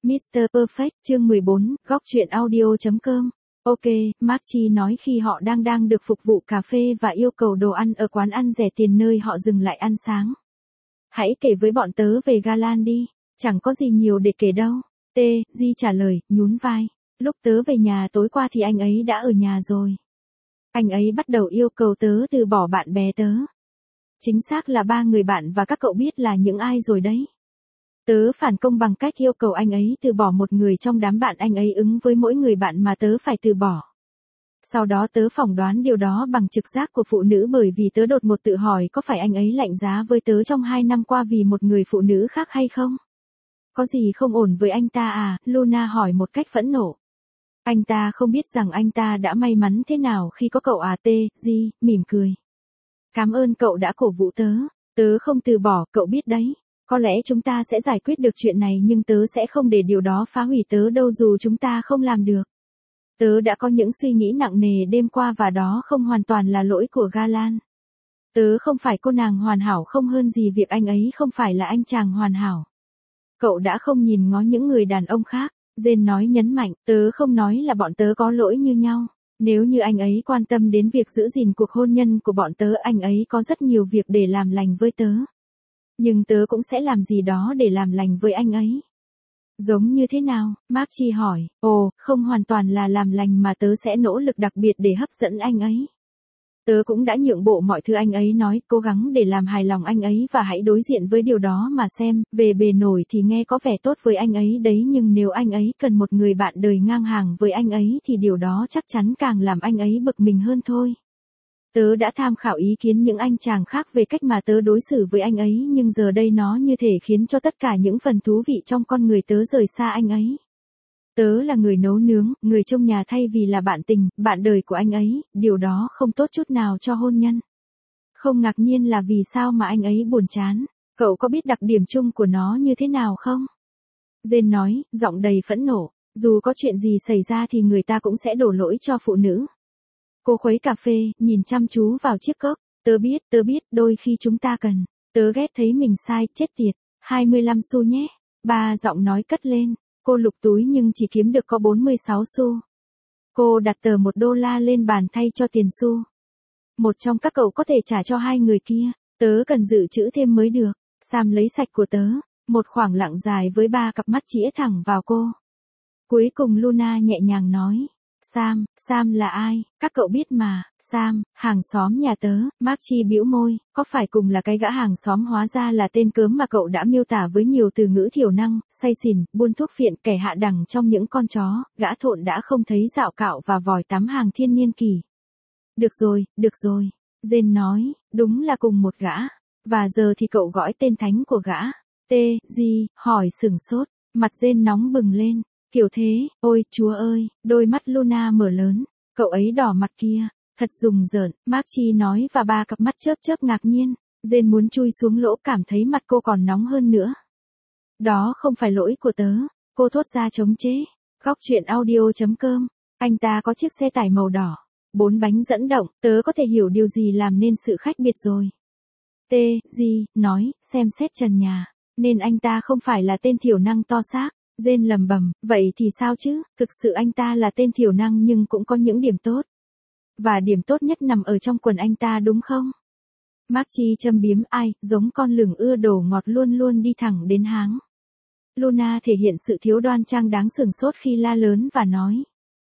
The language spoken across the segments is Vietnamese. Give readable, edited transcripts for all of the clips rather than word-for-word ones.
Mr. Perfect, chương 14, góc truyện audio.com. Ok, Mark Chi nói khi họ đang được phục vụ cà phê và yêu cầu đồ ăn ở quán ăn rẻ tiền nơi họ dừng lại ăn sáng. Hãy kể với bọn tớ về Galan đi, chẳng có gì nhiều để kể đâu. Di trả lời, nhún vai. Lúc tớ về nhà tối qua thì anh ấy đã ở nhà rồi. Anh ấy bắt đầu yêu cầu tớ từ bỏ bạn bè tớ. Chính xác là 3 người bạn và các cậu biết là những ai rồi đấy. Tớ phản công bằng cách yêu cầu anh ấy từ bỏ một người trong đám bạn anh ấy ứng với mỗi người bạn mà tớ phải từ bỏ. Sau đó tớ phỏng đoán điều đó bằng trực giác của phụ nữ bởi vì tớ đột ngột tự hỏi có phải anh ấy lạnh giá với tớ trong 2 năm qua vì một người phụ nữ khác hay không? Có gì không ổn với anh ta à? Luna hỏi một cách phẫn nộ. Anh ta không biết rằng anh ta đã may mắn thế nào khi có cậu à? Di mỉm cười. Cảm ơn cậu đã cổ vũ tớ. Tớ không từ bỏ, cậu biết đấy. Có lẽ chúng ta sẽ giải quyết được chuyện này nhưng tớ sẽ không để điều đó phá hủy tớ đâu dù chúng ta không làm được. Tớ đã có những suy nghĩ nặng nề đêm qua và đó không hoàn toàn là lỗi của Galan. Tớ không phải cô nàng hoàn hảo không hơn gì việc anh ấy không phải là anh chàng hoàn hảo. Cậu đã không nhìn ngó những người đàn ông khác, Jane nói nhấn mạnh, tớ không nói là bọn tớ có lỗi như nhau. Nếu như anh ấy quan tâm đến việc giữ gìn cuộc hôn nhân của bọn tớ, anh ấy có rất nhiều việc để làm lành với tớ. Nhưng tớ cũng sẽ làm gì đó để làm lành với anh ấy. Giống như thế nào? Mark Chi hỏi. Ồ, không hoàn toàn là làm lành mà tớ sẽ nỗ lực đặc biệt để hấp dẫn anh ấy. Tớ cũng đã nhượng bộ mọi thứ anh ấy nói, cố gắng để làm hài lòng anh ấy và hãy đối diện với điều đó mà xem, về bề nổi thì nghe có vẻ tốt với anh ấy đấy nhưng nếu anh ấy cần một người bạn đời ngang hàng với anh ấy thì điều đó chắc chắn càng làm anh ấy bực mình hơn thôi. Tớ đã tham khảo ý kiến những anh chàng khác về cách mà tớ đối xử với anh ấy nhưng giờ đây nó như thể khiến cho tất cả những phần thú vị trong con người tớ rời xa anh ấy. Tớ là người nấu nướng, người trông nhà thay vì là bạn tình, bạn đời của anh ấy, điều đó không tốt chút nào cho hôn nhân. Không ngạc nhiên là vì sao mà anh ấy buồn chán, cậu có biết đặc điểm chung của nó như thế nào không? Jane nói, giọng đầy phẫn nộ, dù có chuyện gì xảy ra thì người ta cũng sẽ đổ lỗi cho phụ nữ. Cô khuấy cà phê, nhìn chăm chú vào chiếc cốc, tớ biết, đôi khi chúng ta cần, tớ ghét thấy mình sai, chết tiệt, 25 xu nhé, ba giọng nói cất lên. Cô lục túi nhưng chỉ kiếm được có 46 xu. Cô đặt tờ $1 lên bàn thay cho tiền xu. Một trong các cậu có thể trả cho 2 người kia. Tớ cần dự trữ thêm mới được. Sam lấy sạch của tớ. Một khoảng lặng dài với 3 cặp mắt chĩa thẳng vào cô. Cuối cùng Luna nhẹ nhàng nói. Sam là ai? Các cậu biết mà. Sam, hàng xóm nhà tớ. Mark Chi bĩu môi, có phải cùng là cái gã hàng xóm hóa ra là tên cớm mà cậu đã miêu tả với nhiều từ ngữ thiểu năng, say xỉn, buôn thuốc phiện, kẻ hạ đẳng trong những con chó, gã thộn đã không thấy dạo cạo và vòi tắm hàng thiên niên kỷ. Được rồi, Jane nói, đúng là cùng một gã. Và giờ thì cậu gọi tên thánh của gã. Di hỏi sửng sốt, mặt Jane nóng bừng lên. Kiểu thế, ôi chúa ơi, đôi mắt Luna mở lớn, cậu ấy đỏ mặt kia, thật rùng rợn, Mark Chi nói và 3 cặp mắt chớp ngạc nhiên, Jane muốn chui xuống lỗ cảm thấy mặt cô còn nóng hơn nữa. Đó không phải lỗi của tớ, cô thốt ra chống chế, góc truyện audio.com, anh ta có chiếc xe tải màu đỏ, 4 bánh dẫn động, tớ có thể hiểu điều gì làm nên sự khác biệt rồi. Di nói, xem xét trần nhà, nên anh ta không phải là tên thiểu năng to xác. Jane lầm bầm, vậy thì sao chứ, thực sự anh ta là tên thiểu năng nhưng cũng có những điểm tốt. Và điểm tốt nhất nằm ở trong quần anh ta đúng không? Mark Chi châm biếm ai, giống con lửng ưa đồ ngọt luôn đi thẳng đến háng. Luna thể hiện sự thiếu đoan trang đáng sửng sốt khi la lớn và nói.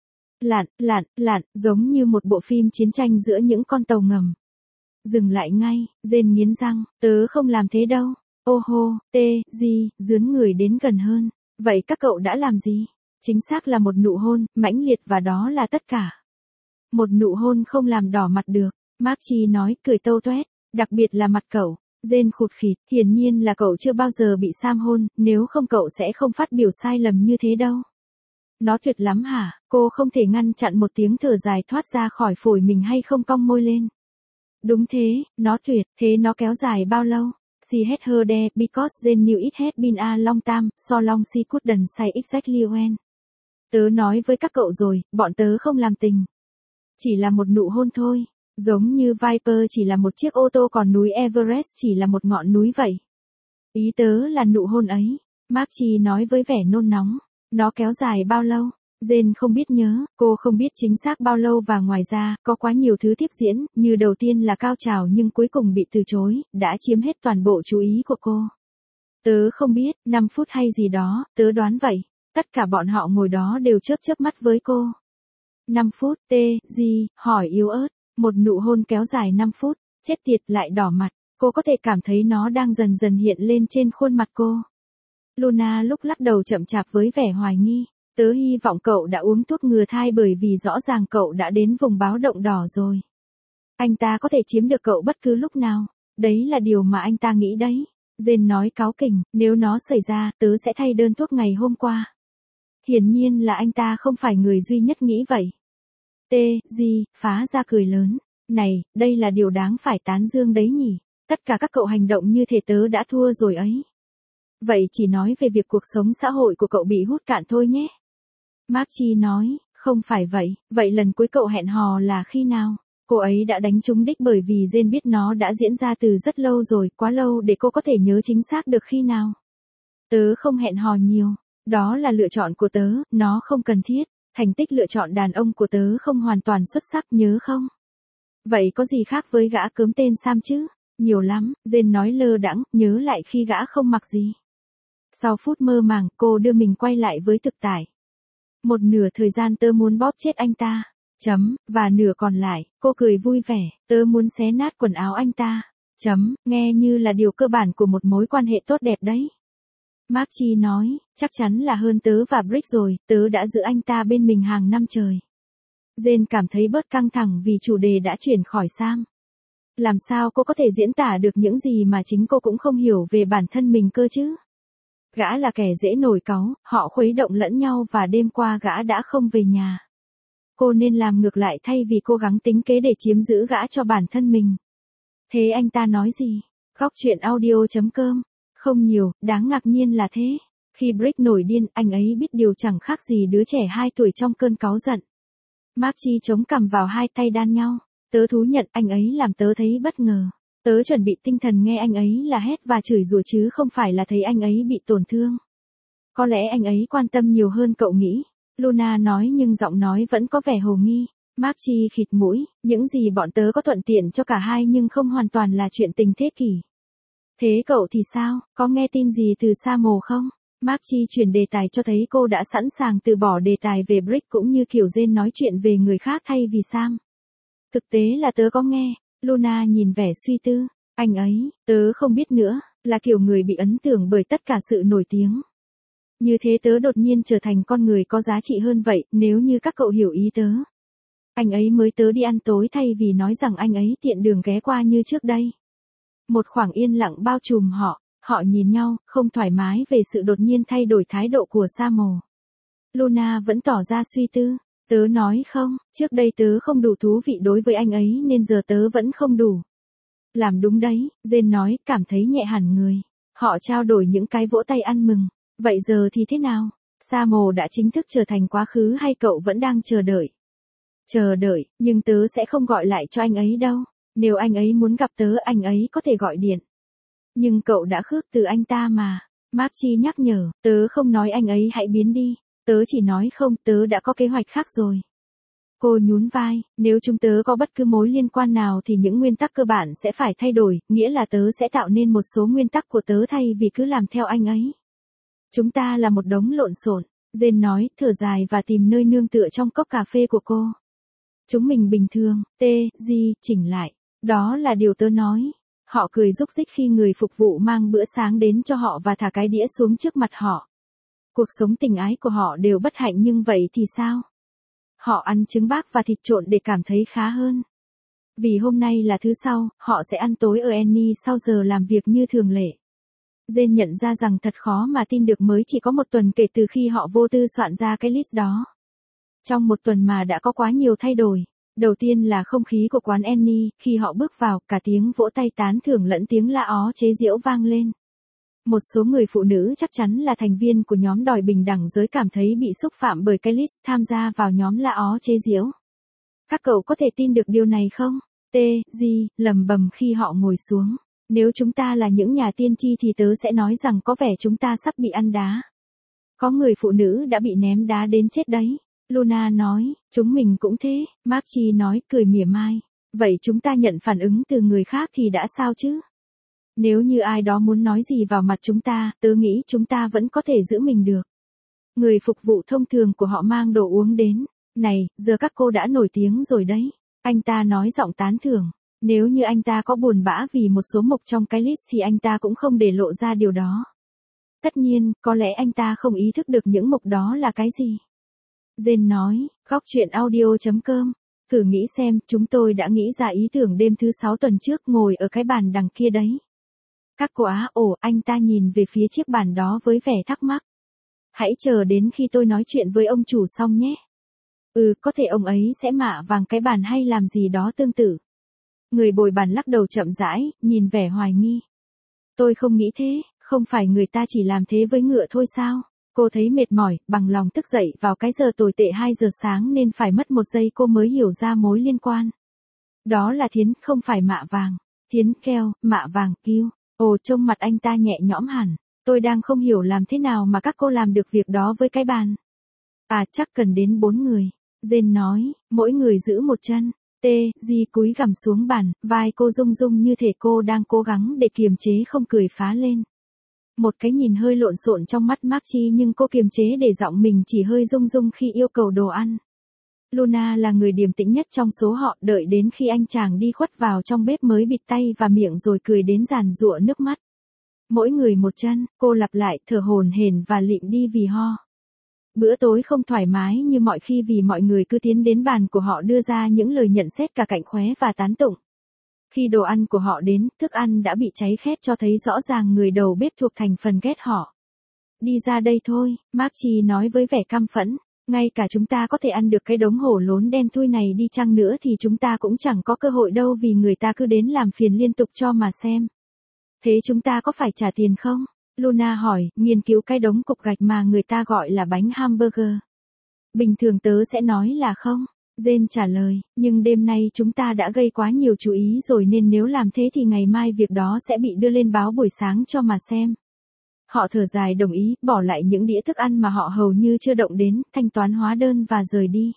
Lặn, giống như một bộ phim chiến tranh giữa những con tàu ngầm. Dừng lại ngay, Jane nghiến răng, tớ không làm thế đâu. Ô hô, Di, dướn người đến gần hơn. Vậy các cậu đã làm gì? Chính xác là một nụ hôn, mãnh liệt và đó là tất cả. Một nụ hôn không làm đỏ mặt được, Mark Chi nói cười tâu toét, đặc biệt là mặt cậu. Jane khụt khịt, hiển nhiên là cậu chưa bao giờ bị Sam hôn, nếu không cậu sẽ không phát biểu sai lầm như thế đâu. Nó tuyệt lắm hả? Cô không thể ngăn chặn một tiếng thở dài thoát ra khỏi phổi mình hay không cong môi lên. Đúng thế, nó tuyệt, thế nó kéo dài bao lâu? She had her there, because they knew it had been a long time, so long she couldn't say exactly when. Tớ nói với các cậu rồi, bọn tớ không làm tình. Chỉ là một nụ hôn thôi, giống như Viper chỉ là một chiếc ô tô còn núi Everest chỉ là một ngọn núi vậy. Ý tớ là nụ hôn ấy, Mark Chi nói với vẻ nôn nóng. Nó kéo dài bao lâu? Jane không biết nhớ, cô không biết chính xác bao lâu và ngoài ra, có quá nhiều thứ tiếp diễn, như đầu tiên là cao trào nhưng cuối cùng bị từ chối, đã chiếm hết toàn bộ chú ý của cô. Tớ không biết, 5 phút hay gì đó, tớ đoán vậy. Tất cả bọn họ ngồi đó đều chớp chớp mắt với cô. 5 phút, gì, hỏi yếu ớt, một nụ hôn kéo dài 5 phút, chết tiệt lại đỏ mặt, cô có thể cảm thấy nó đang dần dần hiện lên trên khuôn mặt cô. Luna lúc lắc đầu chậm chạp với vẻ hoài nghi. Tớ hy vọng cậu đã uống thuốc ngừa thai bởi vì rõ ràng cậu đã đến vùng báo động đỏ rồi. Anh ta có thể chiếm được cậu bất cứ lúc nào. Đấy là điều mà anh ta nghĩ đấy. Jane nói cáu kỉnh, nếu nó xảy ra, tớ sẽ thay đơn thuốc ngày hôm qua. Hiển nhiên là anh ta không phải người duy nhất nghĩ vậy. Phá ra cười lớn. Này, đây là điều đáng phải tán dương đấy nhỉ. Tất cả các cậu hành động như thể tớ đã thua rồi ấy. Vậy chỉ nói về việc cuộc sống xã hội của cậu bị hút cạn thôi nhé. Marcy nói, không phải vậy, vậy lần cuối cậu hẹn hò là khi nào? Cô ấy đã đánh trúng đích bởi vì Jane biết nó đã diễn ra từ rất lâu rồi, quá lâu để cô có thể nhớ chính xác được khi nào. Tớ không hẹn hò nhiều, đó là lựa chọn của tớ, nó không cần thiết, thành tích lựa chọn đàn ông của tớ không hoàn toàn xuất sắc nhớ không? Vậy có gì khác với gã cớm tên Sam chứ? Nhiều lắm, Jane nói lơ đãng, nhớ lại khi gã không mặc gì. Sau phút mơ màng, cô đưa mình quay lại với thực tại. Một nửa thời gian tớ muốn bóp chết anh ta. Và nửa còn lại, cô cười vui vẻ, tớ muốn xé nát quần áo anh ta. Nghe như là điều cơ bản của một mối quan hệ tốt đẹp đấy. Marcy nói, chắc chắn là hơn tớ và Brick rồi, tớ đã giữ anh ta bên mình hàng năm trời. Jane cảm thấy bớt căng thẳng vì chủ đề đã chuyển khỏi Sam. Làm sao cô có thể diễn tả được những gì mà chính cô cũng không hiểu về bản thân mình cơ chứ? Gã là kẻ dễ nổi cáu, họ khuấy động lẫn nhau và đêm qua gã đã không về nhà. Cô nên làm ngược lại thay vì cố gắng tính kế để chiếm giữ gã cho bản thân mình. Thế anh ta nói gì? Góc chuyện audio.com. Không nhiều, đáng ngạc nhiên là thế. Khi Brick nổi điên, anh ấy biết điều chẳng khác gì đứa trẻ 2 tuổi trong cơn cáu giận. Marcy chống cằm vào hai tay đan nhau. Tớ thú nhận anh ấy làm tớ thấy bất ngờ. Tớ chuẩn bị tinh thần nghe anh ấy là hét và chửi rủa chứ không phải là thấy anh ấy bị tổn thương. Có lẽ anh ấy quan tâm nhiều hơn cậu nghĩ. Luna nói nhưng giọng nói vẫn có vẻ hồ nghi. Marcy khịt mũi, những gì bọn tớ có thuận tiện cho cả hai nhưng không hoàn toàn là chuyện tình thế kỷ. Thế cậu thì sao, có nghe tin gì từ Samuel không? Marcy chuyển đề tài cho thấy cô đã sẵn sàng từ bỏ đề tài về Brick cũng như kiểu Jane nói chuyện về người khác thay vì Sam. Thực tế là tớ có nghe. Luna nhìn vẻ suy tư. Anh ấy, tớ không biết nữa, là kiểu người bị ấn tượng bởi tất cả sự nổi tiếng. Như thế tớ đột nhiên trở thành con người có giá trị hơn vậy, nếu như các cậu hiểu ý tớ. Anh ấy mới tớ đi ăn tối thay vì nói rằng anh ấy tiện đường ghé qua như trước đây. Một khoảng yên lặng bao trùm họ nhìn nhau, không thoải mái về sự đột nhiên thay đổi thái độ của Samuel. Luna vẫn tỏ ra suy tư. Tớ nói không, trước đây tớ không đủ thú vị đối với anh ấy nên giờ tớ vẫn không đủ. Làm đúng đấy, Jane nói, cảm thấy nhẹ hẳn người. Họ trao đổi những cái vỗ tay ăn mừng. Vậy giờ thì thế nào? Samuel đã chính thức trở thành quá khứ hay cậu vẫn đang chờ đợi? Chờ đợi, nhưng tớ sẽ không gọi lại cho anh ấy đâu. Nếu anh ấy muốn gặp tớ anh ấy có thể gọi điện. Nhưng cậu đã khước từ anh ta mà. Marcy nhắc nhở, tớ không nói anh ấy hãy biến đi. Tớ chỉ nói không, tớ đã có kế hoạch khác rồi. Cô nhún vai, nếu chúng tớ có bất cứ mối liên quan nào thì những nguyên tắc cơ bản sẽ phải thay đổi, nghĩa là tớ sẽ tạo nên một số nguyên tắc của tớ thay vì cứ làm theo anh ấy. Chúng ta là một đống lộn xộn, Jane nói, thở dài và tìm nơi nương tựa trong cốc cà phê của cô. Chúng mình bình thường, chỉnh lại. Đó là điều tớ nói. Họ cười rúc rích khi người phục vụ mang bữa sáng đến cho họ và thả cái đĩa xuống trước mặt họ. Cuộc sống tình ái của họ đều bất hạnh nhưng vậy thì sao? Họ ăn trứng bác và thịt trộn để cảm thấy khá hơn. Vì hôm nay là thứ Sau, họ sẽ ăn tối ở Annie sau giờ làm việc như thường lệ. Jane nhận ra rằng thật khó mà tin được mới chỉ có một tuần kể từ khi họ vô tư soạn ra cái list đó. Trong một tuần mà đã có quá nhiều thay đổi. Đầu tiên là không khí của quán Annie, khi họ bước vào, cả tiếng vỗ tay tán thưởng lẫn tiếng la ó chế giễu vang lên. Một số người phụ nữ chắc chắn là thành viên của nhóm đòi bình đẳng giới cảm thấy bị xúc phạm bởi cái list tham gia vào nhóm la ó chế giễu. Các cậu có thể tin được điều này không? Lầm bầm khi họ ngồi xuống. Nếu chúng ta là những nhà tiên tri thì tớ sẽ nói rằng có vẻ chúng ta sắp bị ăn đá. Có người phụ nữ đã bị ném đá đến chết đấy. Luna nói, chúng mình cũng thế. Mark Chi nói cười mỉa mai. Vậy chúng ta nhận phản ứng từ người khác thì đã sao chứ? Nếu như ai đó muốn nói gì vào mặt chúng ta, tớ nghĩ chúng ta vẫn có thể giữ mình được. Người phục vụ thông thường của họ mang đồ uống đến. Này, giờ các cô đã nổi tiếng rồi đấy. Anh ta nói giọng tán thưởng. Nếu như anh ta có buồn bã vì một số mục trong cái list thì anh ta cũng không để lộ ra điều đó. Tất nhiên, có lẽ anh ta không ý thức được những mục đó là cái gì. Jane nói, góc chuyện audio.com. Thử nghĩ xem, chúng tôi đã nghĩ ra ý tưởng đêm thứ 6 tuần trước ngồi ở cái bàn đằng kia đấy. Các cô á, anh ta nhìn về phía chiếc bàn đó với vẻ thắc mắc. Hãy chờ đến khi tôi nói chuyện với ông chủ xong nhé. Có thể ông ấy sẽ mạ vàng cái bàn hay làm gì đó tương tự. Người bồi bàn lắc đầu chậm rãi, nhìn vẻ hoài nghi. Tôi không nghĩ thế, không phải người ta chỉ làm thế với ngựa thôi sao? Cô thấy mệt mỏi, bằng lòng thức dậy vào cái giờ tồi tệ 2 giờ sáng nên phải mất 1 giây cô mới hiểu ra mối liên quan. Đó là thiến, không phải mạ vàng. Thiến keo, mạ vàng kêu. Trông mặt anh ta nhẹ nhõm hẳn. Tôi đang không hiểu làm thế nào mà các cô làm được việc đó với cái bàn. Chắc cần đến 4 người. Jane nói, mỗi người giữ một chân. Di cúi gằm xuống bàn, vai cô rung rung như thể cô đang cố gắng để kiềm chế không cười phá lên. Một cái nhìn hơi lộn xộn trong mắt Mark Chi nhưng cô kiềm chế để giọng mình chỉ hơi rung rung khi yêu cầu đồ ăn. Luna là người điềm tĩnh nhất trong số họ, đợi đến khi anh chàng đi khuất vào trong bếp mới bịt tay và miệng rồi cười đến giàn giụa nước mắt. Mỗi người một chân, cô lặp lại thở hổn hển và lịm đi vì ho. Bữa tối không thoải mái như mọi khi vì mọi người cứ tiến đến bàn của họ đưa ra những lời nhận xét cả cạnh khóe và tán tụng. Khi đồ ăn của họ đến, thức ăn đã bị cháy khét cho thấy rõ ràng người đầu bếp thuộc thành phần ghét họ. Đi ra đây thôi, Mark Chi nói với vẻ căm phẫn. Ngay cả chúng ta có thể ăn được cái đống hổ lốn đen thui này đi chăng nữa thì chúng ta cũng chẳng có cơ hội đâu vì người ta cứ đến làm phiền liên tục cho mà xem. Thế chúng ta có phải trả tiền không? Luna hỏi, nghiên cứu cái đống cục gạch mà người ta gọi là bánh hamburger. Bình thường tớ sẽ nói là không. Jane trả lời, nhưng đêm nay chúng ta đã gây quá nhiều chú ý rồi nên nếu làm thế thì ngày mai việc đó sẽ bị đưa lên báo buổi sáng cho mà xem. Họ thở dài đồng ý, bỏ lại những đĩa thức ăn mà họ hầu như chưa động đến, thanh toán hóa đơn và rời đi.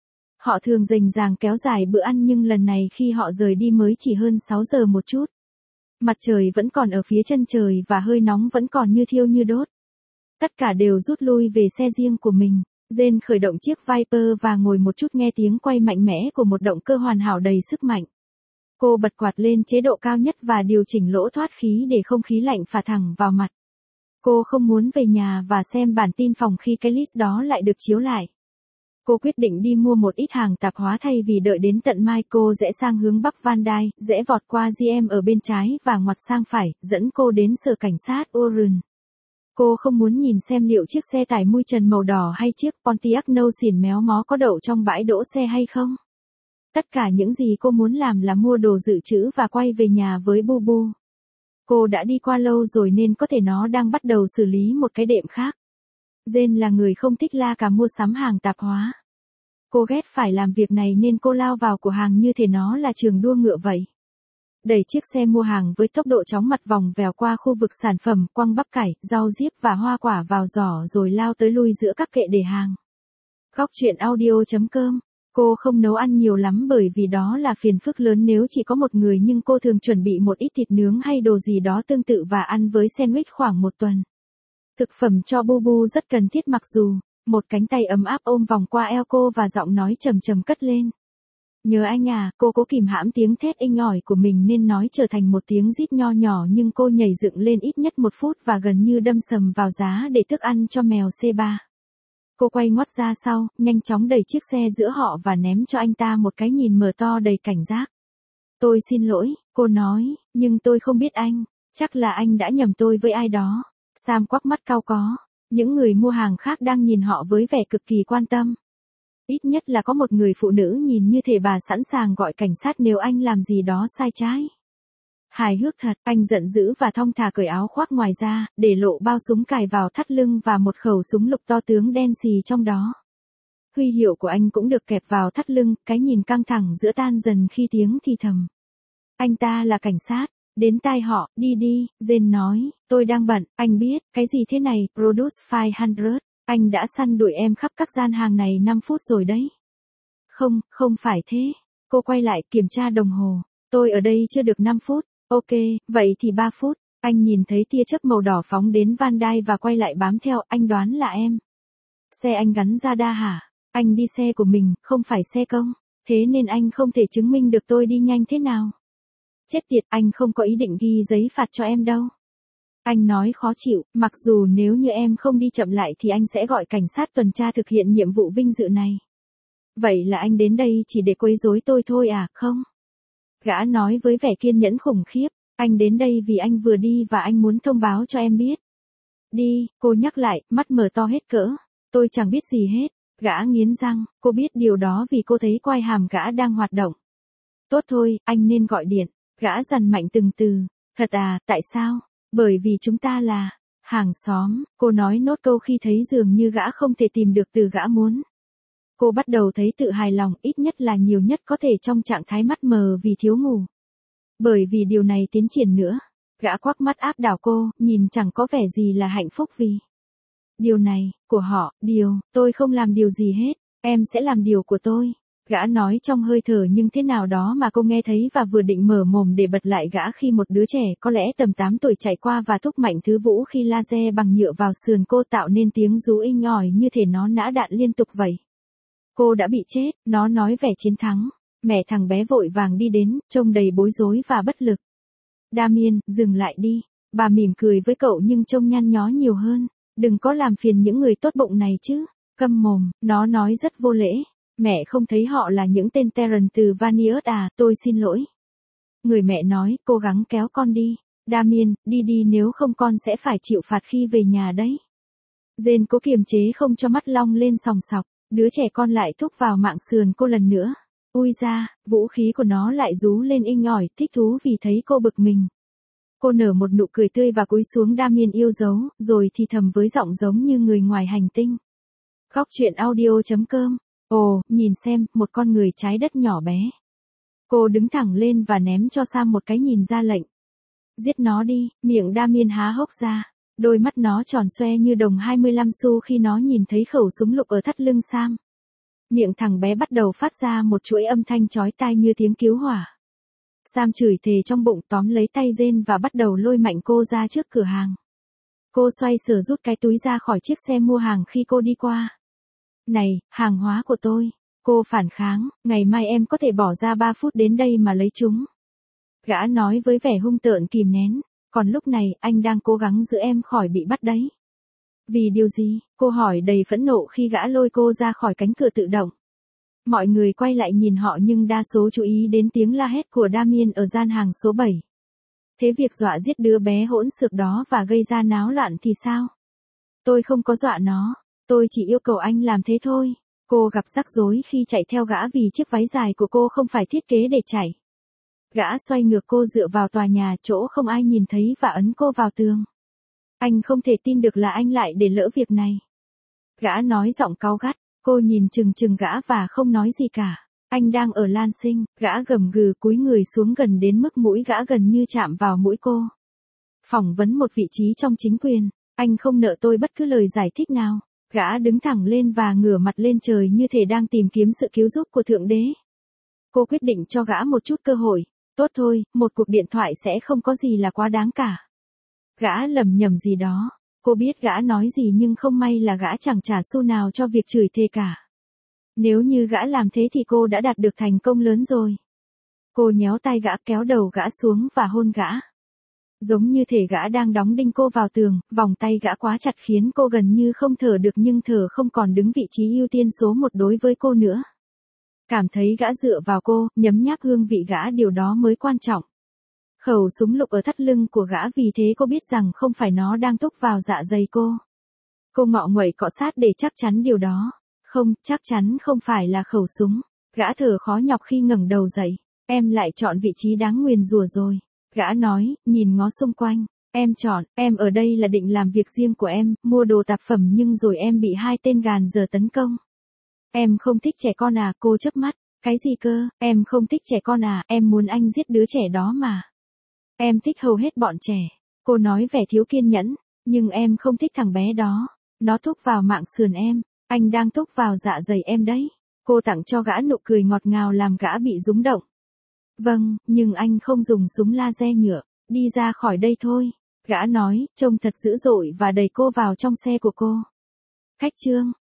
Họ thường rành ràng kéo dài bữa ăn nhưng lần này khi họ rời đi mới chỉ hơn 6 giờ một chút. Mặt trời vẫn còn ở phía chân trời và hơi nóng vẫn còn như thiêu như đốt. Tất cả đều rút lui về xe riêng của mình. Jane khởi động chiếc Viper và ngồi một chút nghe tiếng quay mạnh mẽ của một động cơ hoàn hảo đầy sức mạnh. Cô bật quạt lên chế độ cao nhất và điều chỉnh lỗ thoát khí để không khí lạnh phả thẳng vào mặt. Cô không muốn về nhà và xem bản tin phòng khi cái list đó lại được chiếu lại. Cô quyết định đi mua một ít hàng tạp hóa thay vì đợi đến tận mai. Cô rẽ sang hướng Bắc Van Dyke, rẽ vọt qua GM ở bên trái và ngoặt sang phải, dẫn cô đến sở cảnh sát Warren. Cô không muốn nhìn xem liệu chiếc xe tải mui trần màu đỏ hay chiếc Pontiac nâu xỉn méo mó có đậu trong bãi đỗ xe hay không. Tất cả những gì cô muốn làm là mua đồ dự trữ và quay về nhà với Bubu. Cô đã đi qua lâu rồi nên có thể nó đang bắt đầu xử lý một cái đệm khác. Jane là người không thích la cả mua sắm hàng tạp hóa. Cô ghét phải làm việc này nên cô lao vào cửa hàng như thể nó là trường đua ngựa vậy. Đẩy chiếc xe mua hàng với tốc độ chóng mặt vòng vèo qua khu vực sản phẩm, quăng bắp cải, rau diếp và hoa quả vào giỏ rồi lao tới lui giữa các kệ để hàng. Góc chuyện audio.com. Cô không nấu ăn nhiều lắm bởi vì đó là phiền phức lớn nếu chỉ có một người nhưng cô thường chuẩn bị một ít thịt nướng hay đồ gì đó tương tự và ăn với sandwich khoảng 1 tuần. Thực phẩm cho Bubu rất cần thiết mặc dù, một cánh tay ấm áp ôm vòng qua eo cô và giọng nói trầm trầm cất lên. Nhớ anh à, cô cố kìm hãm tiếng thét inh ỏi của mình nên nói trở thành một tiếng rít nho nhỏ nhưng cô nhảy dựng lên ít nhất 1 phút và gần như đâm sầm vào giá để thức ăn cho mèo C3. Cô quay ngoắt ra sau, nhanh chóng đẩy chiếc xe giữa họ và ném cho anh ta một cái nhìn mở to đầy cảnh giác. Tôi xin lỗi, cô nói, nhưng tôi không biết anh, chắc là anh đã nhầm tôi với ai đó. Sam quắc mắt cau có. Những người mua hàng khác đang nhìn họ với vẻ cực kỳ quan tâm. Ít nhất là có một người phụ nữ nhìn như thể bà sẵn sàng gọi cảnh sát nếu anh làm gì đó sai trái. Hài hước thật, anh giận dữ và thong thả cởi áo khoác ngoài ra, để lộ bao súng cài vào thắt lưng và một khẩu súng lục to tướng đen xì trong đó. Huy hiệu của anh cũng được kẹp vào thắt lưng, cái nhìn căng thẳng giữa tan dần khi tiếng thì thầm. Anh ta là cảnh sát. Đến tai họ, đi đi, Jane nói, tôi đang bận, anh biết, cái gì thế này, Produce 500. Anh đã săn đuổi em khắp các gian hàng này 5 phút rồi đấy. Không, không phải thế. Cô quay lại kiểm tra đồng hồ. Tôi ở đây chưa được 5 phút. Ok, vậy thì 3 phút. Anh nhìn thấy tia chớp màu đỏ phóng đến van đai và quay lại bám theo, anh đoán là em. Xe anh gắn radar hả? Anh đi xe của mình, không phải xe công. Thế nên anh không thể chứng minh được tôi đi nhanh thế nào. Chết tiệt, anh không có ý định ghi giấy phạt cho em đâu. Anh nói khó chịu, mặc dù nếu như em không đi chậm lại thì anh sẽ gọi cảnh sát tuần tra thực hiện nhiệm vụ vinh dự này. Vậy là anh đến đây chỉ để quấy rối tôi thôi à, không? Gã nói với vẻ kiên nhẫn khủng khiếp, anh đến đây vì anh vừa đi và anh muốn thông báo cho em biết. Đi, cô nhắc lại, mắt mở to hết cỡ. Tôi chẳng biết gì hết. Gã nghiến răng, cô biết điều đó vì cô thấy quai hàm gã đang hoạt động. Tốt thôi, anh nên gọi điện. Gã dằn mạnh từng từ. Thật à, tại sao? Bởi vì chúng ta là hàng xóm, cô nói nốt câu khi thấy dường như gã không thể tìm được từ gã muốn. Cô bắt đầu thấy tự hài lòng, ít nhất là nhiều nhất có thể trong trạng thái mắt mờ vì thiếu ngủ. Bởi vì điều này tiến triển nữa. Gã quắc mắt áp đảo cô, nhìn chẳng có vẻ gì là hạnh phúc vì điều này, của họ, tôi không làm điều gì hết, em sẽ làm điều của tôi. Gã nói trong hơi thở nhưng thế nào đó mà cô nghe thấy và vừa định mở mồm để bật lại gã khi một đứa trẻ có lẽ tầm 8 tuổi chạy qua và thúc mạnh thứ vũ khi laser bằng nhựa vào sườn cô tạo nên tiếng rú inh ỏi như thể nó nã đạn liên tục vậy. Cô đã bị chết, nó nói vẻ chiến thắng. Mẹ thằng bé vội vàng đi đến, trông đầy bối rối và bất lực. Damien, dừng lại đi. Bà mỉm cười với cậu nhưng trông nhăn nhó nhiều hơn. Đừng có làm phiền những người tốt bụng này chứ. Câm mồm, nó nói rất vô lễ. Mẹ không thấy họ là những tên Terran từ Vanius à, tôi xin lỗi. Người mẹ nói, cố gắng kéo con đi. Damien, đi nếu không con sẽ phải chịu phạt khi về nhà đấy. Jane cố kiềm chế không cho mắt long lên sòng sọc. Đứa trẻ con lại thúc vào mạng sườn cô lần nữa. Ui ra, vũ khí của nó lại rú lên inh ỏi, thích thú vì thấy cô bực mình. Cô nở một nụ cười tươi và cúi xuống Damien yêu dấu, rồi thì thầm với giọng giống như người ngoài hành tinh. Góc truyện audio.com. Ồ, nhìn xem, một con người trái đất nhỏ bé. Cô đứng thẳng lên và ném cho Sam một cái nhìn ra lệnh. Giết nó đi, miệng Damien há hốc ra. Đôi mắt nó tròn xoe như đồng 25 xu khi nó nhìn thấy khẩu súng lục ở thắt lưng Sam. Miệng thằng bé bắt đầu phát ra một chuỗi âm thanh chói tai như tiếng cứu hỏa. Sam chửi thề trong bụng tóm lấy tay Jane và bắt đầu lôi mạnh cô ra trước cửa hàng. Cô xoay sở rút cái túi ra khỏi chiếc xe mua hàng khi cô đi qua. Này, hàng hóa của tôi. Cô phản kháng, ngày mai em có thể bỏ ra 3 phút đến đây mà lấy chúng. Gã nói với vẻ hung tợn kìm nén. Còn lúc này, anh đang cố gắng giữ em khỏi bị bắt đấy. Vì điều gì? Cô hỏi đầy phẫn nộ khi gã lôi cô ra khỏi cánh cửa tự động. Mọi người quay lại nhìn họ nhưng đa số chú ý đến tiếng la hét của Damien ở gian hàng số 7. Thế việc dọa giết đứa bé hỗn xược đó và gây ra náo loạn thì sao? Tôi không có dọa nó, tôi chỉ yêu cầu anh làm thế thôi. Cô gặp rắc rối khi chạy theo gã vì chiếc váy dài của cô không phải thiết kế để chạy. Gã xoay ngược cô dựa vào tòa nhà chỗ không ai nhìn thấy và ấn cô vào tường. Anh không thể tin được là anh lại để lỡ việc này. Gã nói giọng cáu gắt, cô nhìn chừng gã và không nói gì cả. Anh đang ở Lan Sinh, gã gầm gừ cúi người xuống gần đến mức mũi gã gần như chạm vào mũi cô. Phỏng vấn một vị trí trong chính quyền, anh không nợ tôi bất cứ lời giải thích nào. Gã đứng thẳng lên và ngửa mặt lên trời như thể đang tìm kiếm sự cứu giúp của Thượng Đế. Cô quyết định cho gã một chút cơ hội. Tốt thôi, một cuộc điện thoại sẽ không có gì là quá đáng cả. Gã lầm nhầm gì đó. Cô biết gã nói gì nhưng không may là gã chẳng trả xu nào cho việc chửi thề cả. Nếu như gã làm thế thì cô đã đạt được thành công lớn rồi. Cô nhéo tay gã kéo đầu gã xuống và hôn gã. Giống như thể gã đang đóng đinh cô vào tường, vòng tay gã quá chặt khiến cô gần như không thở được nhưng thở không còn đứng vị trí ưu tiên số 1 đối với cô nữa. Cảm thấy gã dựa vào cô, nhấm nháp hương vị gã điều đó mới quan trọng. Khẩu súng lục ở thắt lưng của gã vì thế cô biết rằng không phải nó đang thúc vào dạ dày cô. Cô ngọ nguậy cọ sát để chắc chắn điều đó. Không, chắc chắn không phải là khẩu súng. Gã thở khó nhọc khi ngẩng đầu dậy. Em lại chọn vị trí đáng nguyền rủa rồi. Gã nói, nhìn ngó xung quanh. Em chọn, em ở đây là định làm việc riêng của em, mua đồ tạp phẩm nhưng rồi em bị 2 tên gàn giờ tấn công. Em không thích trẻ con à, cô chớp mắt. Cái gì cơ, em không thích trẻ con à, em muốn anh giết đứa trẻ đó mà. Em thích hầu hết bọn trẻ. Cô nói vẻ thiếu kiên nhẫn, nhưng em không thích thằng bé đó. Nó thúc vào mạng sườn em, anh đang thúc vào dạ dày em đấy. Cô tặng cho gã nụ cười ngọt ngào làm gã bị rúng động. Vâng, nhưng anh không dùng súng laser nhựa, đi ra khỏi đây thôi. Gã nói, trông thật dữ dội và đẩy cô vào trong xe của cô. Khách Trương,